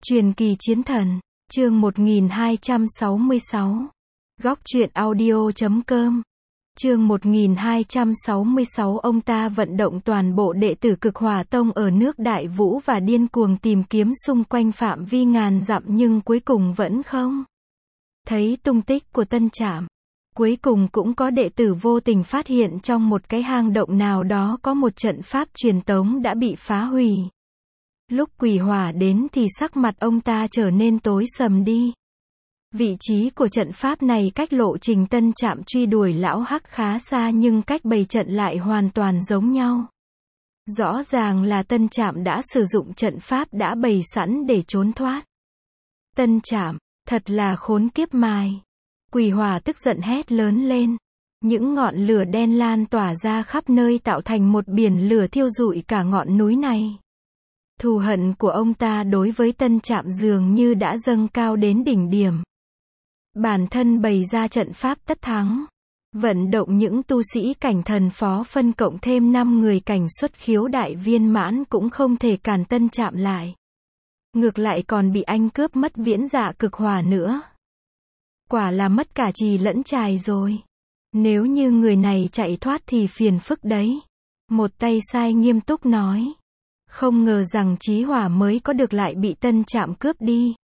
Truyền kỳ chiến thần, chương 1266. Góc truyện audio.com. Chương 1266. Ông ta vận động toàn bộ đệ tử Cực Hỏa Tông ở nước Đại Vũ và điên cuồng tìm kiếm xung quanh phạm vi ngàn dặm nhưng cuối cùng vẫn không thấy tung tích của Tân Trạm. Cuối cùng cũng có đệ tử vô tình phát hiện trong một cái hang động nào đó có một trận pháp truyền tống đã bị phá hủy. Lúc quỷ hỏa đến thì sắc mặt ông ta trở nên tối sầm đi. Vị trí của trận pháp này cách lộ trình Tân Trạm truy đuổi lão hắc khá xa nhưng cách bày trận lại hoàn toàn giống nhau. Rõ ràng là Tân Trạm đã sử dụng trận pháp đã bày sẵn để trốn thoát. Tân Trạm, thật là khốn kiếp mài. Quỷ hỏa tức giận hét lớn lên. Những ngọn lửa đen lan tỏa ra khắp nơi tạo thành một biển lửa thiêu rụi cả ngọn núi này. Thù hận của ông ta đối với Tân Trạm dường như đã dâng cao đến đỉnh điểm. Bản thân bày ra trận pháp tất thắng. Vận động những tu sĩ cảnh thần phó phân cộng thêm 5 người cảnh xuất khiếu đại viên mãn cũng không thể cản Tân Trạm lại. Ngược lại còn bị anh cướp mất viễn dạ cực hỏa nữa. Quả là mất cả trì lẫn trài rồi. Nếu như người này chạy thoát thì phiền phức đấy. Một tay sai nghiêm túc nói. Không ngờ rằng chí hỏa mới có được lại bị Tân Trạm cướp đi.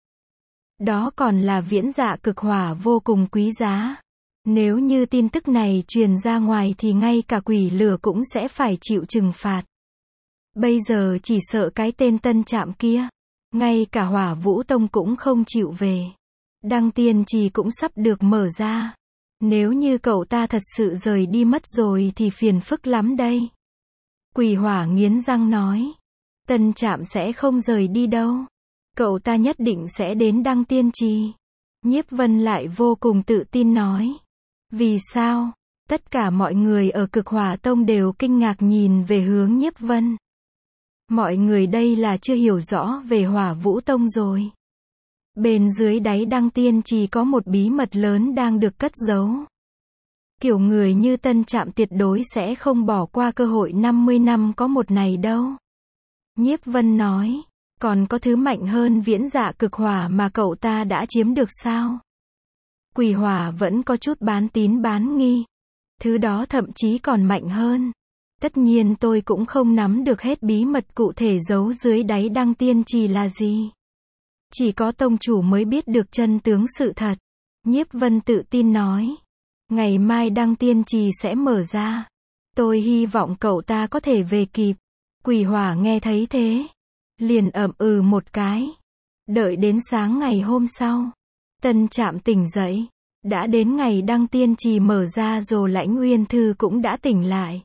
Đó còn là viễn dạ cực hỏa vô cùng quý giá. Nếu như tin tức này truyền ra ngoài thì ngay cả quỷ lửa cũng sẽ phải chịu trừng phạt. Bây giờ chỉ sợ cái tên Tân Trạm kia. Ngay cả Hỏa Vũ Tông cũng không chịu về. Đăng Tiên Trì cũng sắp được mở ra. Nếu như cậu ta thật sự rời đi mất rồi thì phiền phức lắm đây. Quỷ hỏa nghiến răng nói. Tân Trạm sẽ không rời đi đâu. Cậu ta nhất định sẽ đến Đăng Tiên Trì. Nhiếp Vân lại vô cùng tự tin nói. Vì sao? Tất cả mọi người ở Cực Hỏa Tông đều kinh ngạc nhìn về hướng Nhiếp Vân. Mọi người đây là chưa hiểu rõ về Hỏa Vũ Tông rồi. Bên dưới đáy Đăng Tiên Trì có một bí mật lớn đang được cất giấu. Kiểu người như Tân Trạm tuyệt đối sẽ không bỏ qua cơ hội 50 năm có một này đâu. Nhiếp Vân nói, còn có thứ mạnh hơn viễn dạ cực hỏa mà cậu ta đã chiếm được sao? Quỷ hỏa vẫn có chút bán tín bán nghi. Thứ đó thậm chí còn mạnh hơn. Tất nhiên tôi cũng không nắm được hết bí mật cụ thể giấu dưới đáy Đăng Tiên Trì là gì. Chỉ có tông chủ mới biết được chân tướng sự thật. Nhiếp Vân tự tin nói. Ngày mai Đăng Tiên Trì sẽ mở ra. Tôi hy vọng cậu ta có thể về kịp. Quỷ hỏa nghe thấy thế. Liền ậm ừ một cái. Đợi đến sáng ngày hôm sau. Tân Trạm tỉnh dậy. Đã đến ngày Đăng Tiên Trì mở ra rồi Lãnh Uyên Thư cũng đã tỉnh lại.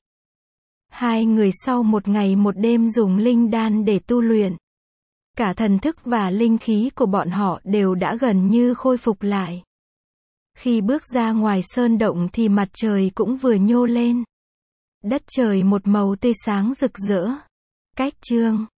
Hai người sau một ngày một đêm dùng linh đan để tu luyện. Cả thần thức và linh khí của bọn họ đều đã gần như khôi phục lại. Khi bước ra ngoài sơn động thì mặt trời cũng vừa nhô lên. Đất trời một màu tươi sáng rực rỡ. Cách chương